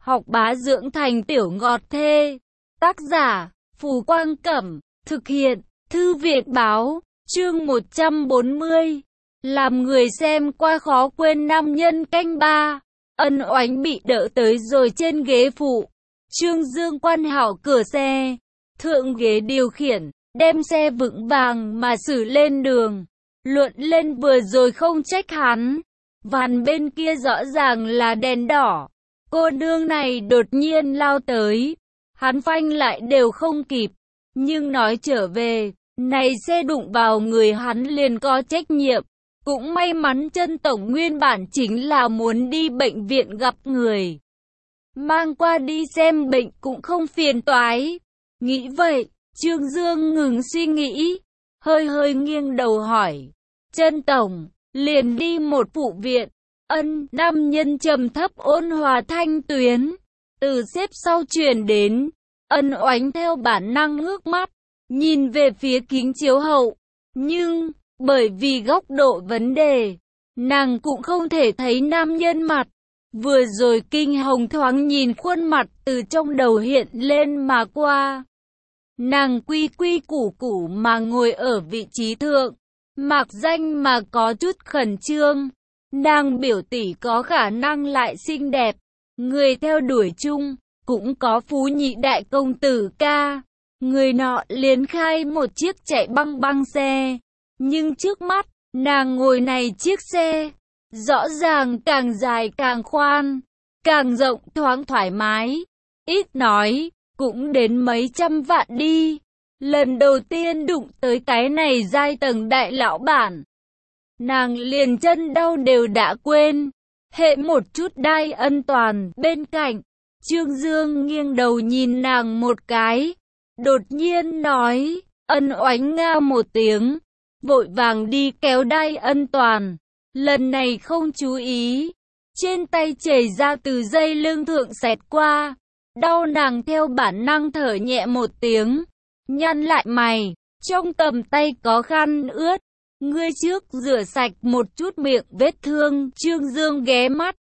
học bá dưỡng thành tiểu ngọt thê. Tác giả, Phù Quang Cẩm, thực hiện, Thư viện Báo, chương 140. Làm người xem qua khó quên nam nhân canh ba. Ân Oánh bị đỡ tới rồi trên ghế phụ. Trương Dương quan hảo cửa xe, thượng ghế điều khiển, đem xe vững vàng mà xử lên đường. Luận lên vừa rồi không trách hắn. Van bên kia rõ ràng là đèn đỏ. Cô nương này đột nhiên lao tới. Hắn phanh lại đều không kịp. Nhưng nói trở về, này xe đụng vào người hắn liền có trách nhiệm. Cũng may mắn chân tổng nguyên bản chính là muốn đi bệnh viện gặp người. Mang qua đi xem bệnh cũng không phiền toái. Nghĩ vậy, Trương Dương ngừng suy nghĩ. Hơi nghiêng đầu hỏi. Chân tổng, liền đi một phụ viện. Ân, nam nhân trầm thấp ôn hòa thanh tuyến. Từ xếp sau truyền đến. Ân Oánh theo bản năng ngước mắt. Nhìn về phía kính chiếu hậu. Nhưng, bởi vì góc độ vấn đề, nàng cũng không thể thấy nam nhân mặt. Vừa rồi kinh hồng thoáng nhìn khuôn mặt từ trong đầu hiện lên mà qua. Nàng quy quy củ củ mà ngồi ở vị trí thượng. Mạc danh mà có chút khẩn trương. Nàng biểu tỷ có khả năng lại xinh đẹp. Người theo đuổi chung, cũng có phú nhị đại công tử ca. Người nọ liền khai một chiếc chạy băng băng xe. Nhưng trước mắt, nàng ngồi này chiếc xe, rõ ràng càng dài càng khoan, càng rộng thoáng thoải mái. Ít nói, cũng đến mấy trăm vạn đi. Lần đầu tiên đụng tới cái này giai tầng đại lão bản. Nàng liền chân đau đều đã quên. Hệ một chút đai ân toàn bên cạnh. Trương Dương nghiêng đầu nhìn nàng một cái. Đột nhiên nói, Ân Oánh nga một tiếng. Vội vàng đi kéo đai ân toàn. Lần này không chú ý. Trên tay chảy ra từ dây lưng thượng xẹt qua. Đau nàng theo bản năng thở nhẹ một tiếng. Nhăn lại mày. Trong tầm tay có khăn ướt. Ngươi trước rửa sạch một chút miệng vết thương. Trương Dương ghé mắt.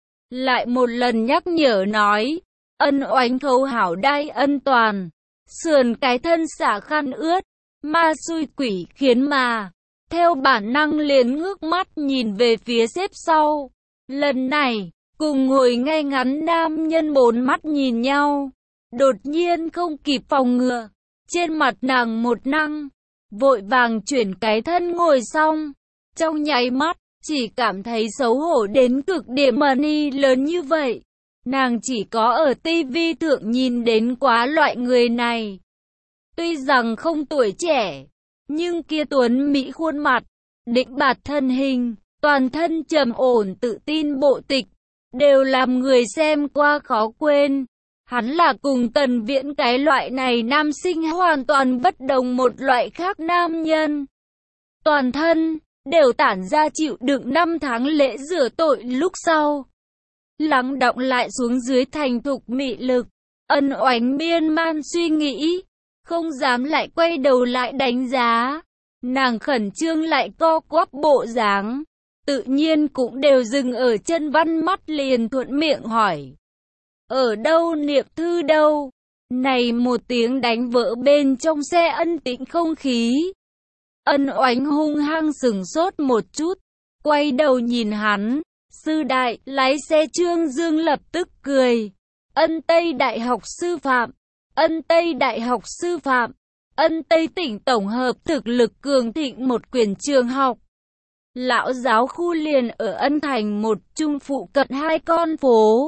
Lại một lần nhắc nhở nói. Ân Oánh khấu hảo đai ân toàn. Sườn cái thân xả khăn ướt. Ma xui quỷ khiến mà. Theo bản năng liền ngước mắt nhìn về phía xếp sau. Lần này, cùng ngồi ngay ngắn nam nhân bốn mắt nhìn nhau. Đột nhiên không kịp phòng ngừa. Trên mặt nàng một năng. Vội vàng chuyển cái thân ngồi xong. Trong nháy mắt, chỉ cảm thấy xấu hổ đến cực điểm money lớn như vậy. Nàng chỉ có ở tivi thượng nhìn đến quá loại người này. Tuy rằng không tuổi trẻ, nhưng kia tuấn mỹ khuôn mặt, đĩnh bạt thân hình, toàn thân trầm ổn tự tin bộ tịch, đều làm người xem qua khó quên. Hắn là cùng Tần Viễn cái loại này nam sinh hoàn toàn bất đồng một loại khác nam nhân. Toàn thân, đều tản ra chịu đựng 5 tháng lễ rửa tội lúc sau. Lắng đọng lại xuống dưới thành thục mị lực. Ân Oánh miên man suy nghĩ. Không dám lại quay đầu lại đánh giá. Nàng khẩn trương lại co quắp bộ dáng. Tự nhiên cũng đều dừng ở chân văn mắt liền thuận miệng hỏi. Ở đâu Niệm Thư đâu? Này một tiếng đánh vỡ bên trong xe ân tĩnh không khí. Ân Oánh hung hăng sừng sốt một chút. Quay đầu nhìn hắn. Sư đại, lái xe Trương Dương lập tức cười. Ân Tây Đại học sư phạm. Ân Tây Đại học sư phạm. Ân Tây tỉnh tổng hợp thực lực cường thịnh một quyển trường học. Lão giáo khu liền ở Ân Thành một trung phụ cận 2 con phố.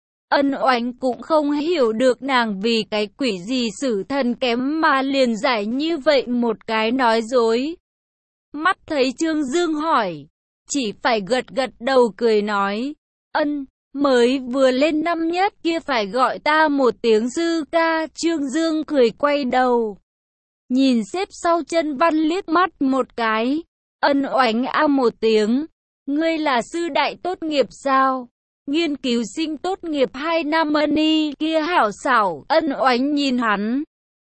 Ân Oánh cũng không hiểu được nàng vì cái quỷ gì sử thần kém mà liền giải như vậy một cái nói dối. Mắt thấy Trương Dương hỏi, chỉ phải gật gật đầu cười nói, Ân, mới vừa lên năm nhất kia phải gọi ta một tiếng sư ca. Trương Dương cười quay đầu, nhìn xếp sau chân văn liếc mắt một cái. Ân Oánh a một tiếng, ngươi là sư đại tốt nghiệp sao? Nghiên cứu sinh tốt nghiệp 2 năm money kia hảo xảo. Ân Oánh nhìn hắn,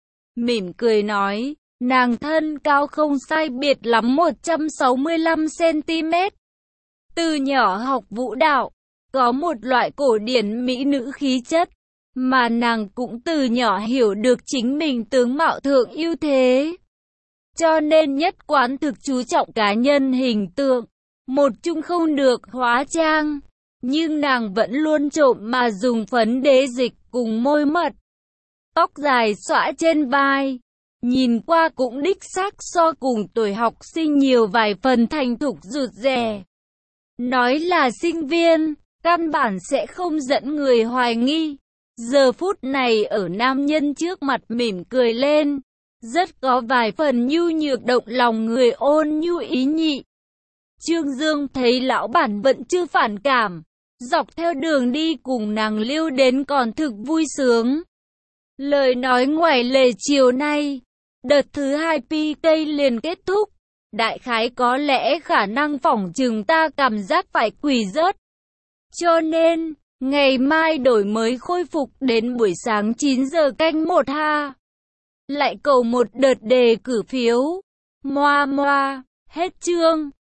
mỉm cười nói, nàng thân cao không sai biệt lắm 165 cm. Từ nhỏ học vũ đạo, có một loại cổ điển mỹ nữ khí chất, mà nàng cũng từ nhỏ hiểu được chính mình tướng mạo thượng ưu thế. Cho nên nhất quán thực chú trọng cá nhân hình tượng, một chung không được hóa trang. Nhưng nàng vẫn luôn trộm mà dùng phấn đế dịch cùng môi mật. Tóc dài xõa trên vai, nhìn qua cũng đích xác so cùng tuổi học sinh nhiều vài phần thành thục rụt rè. Nói là sinh viên, căn bản sẽ không dẫn người hoài nghi. Giờ phút này ở nam nhân trước mặt mỉm cười lên, rất có vài phần nhu nhược động lòng người, ôn nhu ý nhị. Trương Dương thấy lão bản vẫn chưa phản cảm, dọc theo đường đi cùng nàng lưu đến còn thực vui sướng. Lời nói ngoài lề chiều nay, đợt thứ 2 PK liền kết thúc. Đại khái có lẽ khả năng phỏng chừng ta cảm giác phải quỳ rớt. Cho nên, ngày mai đổi mới khôi phục đến buổi sáng 9 giờ canh 1 ha. Lại cầu một đợt đề cử phiếu. Moa moa, hết chương.